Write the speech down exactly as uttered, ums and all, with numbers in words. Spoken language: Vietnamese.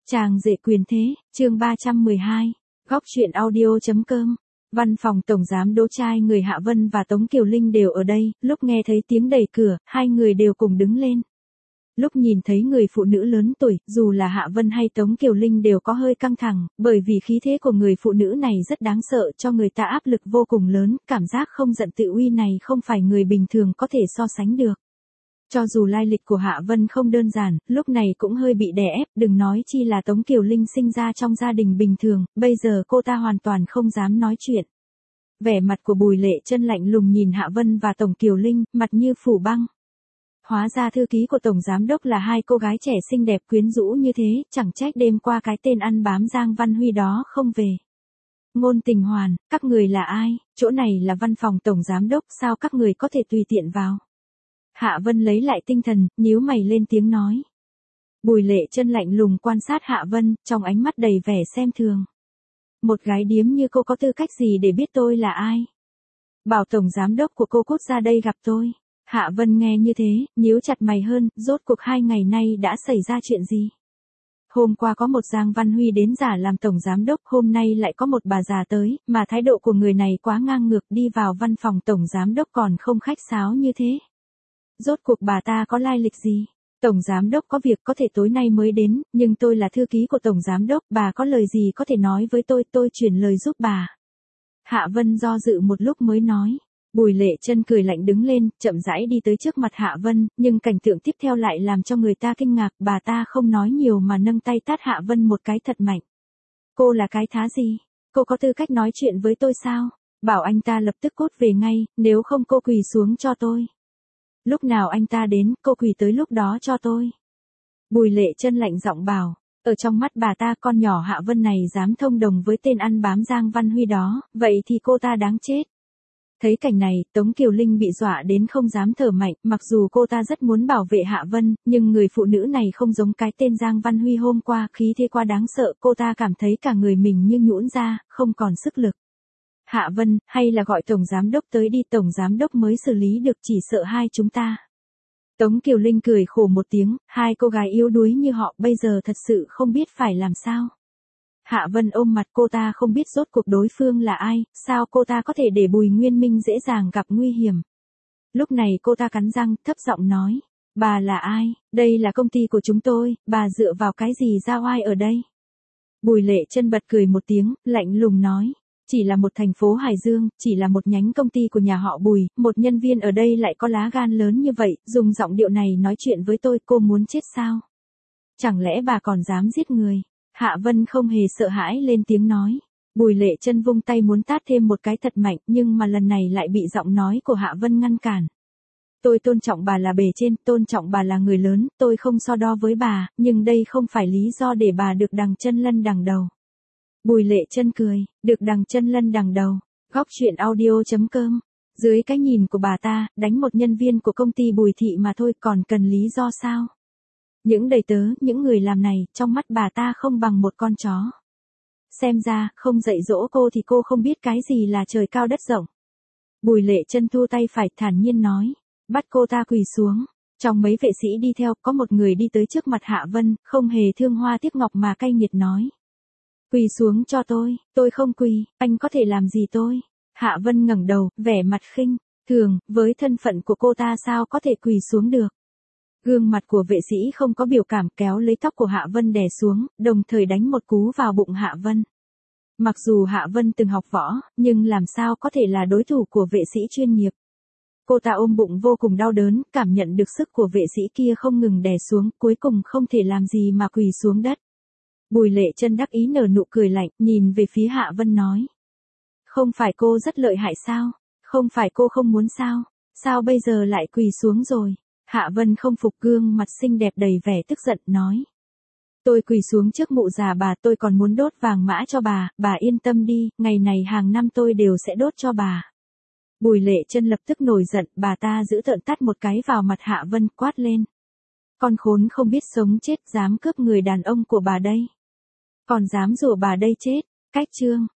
Chàng rể quyền thế, chương ba trăm mười hai, góc truyện audio.com. Văn phòng tổng giám đỗ trai người Hạ Vân và Tống Kiều Linh đều ở đây, lúc nghe thấy tiếng đẩy cửa, hai người đều cùng đứng lên. Lúc nhìn thấy người phụ nữ lớn tuổi, dù là Hạ Vân hay Tống Kiều Linh đều có hơi căng thẳng, bởi vì khí thế của người phụ nữ này rất đáng sợ, cho người ta áp lực vô cùng lớn, cảm giác không giận tự uy này không phải người bình thường có thể so sánh được. Cho dù lai lịch của Hạ Vân không đơn giản, lúc này cũng hơi bị đè ép, đừng nói chi là Tống Kiều Linh sinh ra trong gia đình bình thường, bây giờ cô ta hoàn toàn không dám nói chuyện. Vẻ mặt của Bùi Lệ Chân lạnh lùng nhìn Hạ Vân và Tổng Kiều Linh, mặt như phủ băng. Hóa ra thư ký của Tổng Giám Đốc là hai cô gái trẻ xinh đẹp quyến rũ như thế, chẳng trách đêm qua cái tên ăn bám Giang Văn Huy đó không về. Ngôn Tình Hoàn, các người là ai, chỗ này là văn phòng Tổng Giám Đốc, sao các người có thể tùy tiện vào? Hạ Vân lấy lại tinh thần, nhíu mày lên tiếng nói. Bùi Lệ Chân lạnh lùng quan sát Hạ Vân, trong ánh mắt đầy vẻ xem thường. Một gái điếm như cô có tư cách gì để biết tôi là ai? Bảo Tổng Giám Đốc của cô cút ra đây gặp tôi. Hạ Vân nghe như thế, nhíu chặt mày hơn, rốt cuộc hai ngày nay đã xảy ra chuyện gì? Hôm qua có một Giang Văn Huy đến giả làm Tổng Giám Đốc, hôm nay lại có một bà già tới, mà thái độ của người này quá ngang ngược, đi vào văn phòng Tổng Giám Đốc còn không khách sáo như thế. Rốt cuộc bà ta có lai lịch gì? Tổng Giám Đốc có việc có thể tối nay mới đến, nhưng tôi là thư ký của Tổng Giám Đốc, bà có lời gì có thể nói với tôi, tôi chuyển lời giúp bà. Hạ Vân do dự một lúc mới nói. Bùi Lệ Chân cười lạnh đứng lên, chậm rãi đi tới trước mặt Hạ Vân, nhưng cảnh tượng tiếp theo lại làm cho người ta kinh ngạc, bà ta không nói nhiều mà nâng tay tát Hạ Vân một cái thật mạnh. Cô là cái thá gì? Cô có tư cách nói chuyện với tôi sao? Bảo anh ta lập tức cút về ngay, nếu không cô quỳ xuống cho tôi. Lúc nào anh ta đến, cô quỳ tới lúc đó cho tôi. Bùi Lệ Chân lạnh giọng bảo, ở trong mắt bà ta con nhỏ Hạ Vân này dám thông đồng với tên ăn bám Giang Văn Huy đó, vậy thì cô ta đáng chết. Thấy cảnh này, Tống Kiều Linh bị dọa đến không dám thở mạnh, mặc dù cô ta rất muốn bảo vệ Hạ Vân, nhưng người phụ nữ này không giống cái tên Giang Văn Huy hôm qua, khí thế quá đáng sợ, cô ta cảm thấy cả người mình như nhũn ra, không còn sức lực. Hạ Vân, hay là gọi Tổng Giám Đốc tới đi, Tổng Giám Đốc mới xử lý được, chỉ sợ hai chúng ta. Tống Kiều Linh cười khổ một tiếng, hai cô gái yếu đuối như họ bây giờ thật sự không biết phải làm sao. Hạ Vân ôm mặt, cô ta không biết rốt cuộc đối phương là ai, sao cô ta có thể để Bùi Nguyên Minh dễ dàng gặp nguy hiểm. Lúc này cô ta cắn răng, thấp giọng nói, bà là ai, đây là công ty của chúng tôi, bà dựa vào cái gì ra oai ở đây. Bùi Lệ Chân bật cười một tiếng, lạnh lùng nói, chỉ là một thành phố Hải Dương, chỉ là một nhánh công ty của nhà họ Bùi, một nhân viên ở đây lại có lá gan lớn như vậy, dùng giọng điệu này nói chuyện với tôi, cô muốn chết sao? Chẳng lẽ bà còn dám giết người? Hạ Vân không hề sợ hãi lên tiếng nói. Bùi Lệ Chân vung tay muốn tát thêm một cái thật mạnh, nhưng mà lần này lại bị giọng nói của Hạ Vân ngăn cản. Tôi tôn trọng bà là bề trên, tôn trọng bà là người lớn, tôi không so đo với bà, nhưng đây không phải lý do để bà được đằng chân lân đằng đầu. Bùi Lệ Chân cười, được đằng chân lân đằng đầu. Góc truyện audio.com. Dưới cái nhìn của bà ta, đánh một nhân viên của công ty Bùi Thị mà thôi, còn cần lý do sao? Những đầy tớ, những người làm này, trong mắt bà ta không bằng một con chó. Xem ra, không dạy dỗ cô thì cô không biết cái gì là trời cao đất rộng. Bùi Lệ Chân thu tay phải, thản nhiên nói, bắt cô ta quỳ xuống. Trong mấy vệ sĩ đi theo, có một người đi tới trước mặt Hạ Vân, không hề thương hoa tiếc ngọc mà cay nghiệt nói. Quỳ xuống cho tôi, tôi không quỳ, anh có thể làm gì tôi? Hạ Vân ngẩng đầu, vẻ mặt khinh thường, với thân phận của cô ta sao có thể quỳ xuống được. Gương mặt của vệ sĩ không có biểu cảm, kéo lấy tóc của Hạ Vân đè xuống, đồng thời đánh một cú vào bụng Hạ Vân. Mặc dù Hạ Vân từng học võ, nhưng làm sao có thể là đối thủ của vệ sĩ chuyên nghiệp. Cô ta ôm bụng vô cùng đau đớn, cảm nhận được sức của vệ sĩ kia không ngừng đè xuống, cuối cùng không thể làm gì mà quỳ xuống đất. Bùi Lệ Chân đắc ý nở nụ cười lạnh, nhìn về phía Hạ Vân nói. Không phải cô rất lợi hại sao? Không phải cô không muốn sao? Sao bây giờ lại quỳ xuống rồi? Hạ Vân không phục, gương mặt xinh đẹp đầy vẻ tức giận, nói. Tôi quỳ xuống trước mụ già bà, tôi còn muốn đốt vàng mã cho bà, bà yên tâm đi, ngày này hàng năm tôi đều sẽ đốt cho bà. Bùi Lệ Chân lập tức nổi giận, bà ta giữ tợn tát một cái vào mặt Hạ Vân, quát lên. Con khốn không biết sống chết, dám cướp người đàn ông của bà đây. Còn dám rủa bà đây chết, cách chương.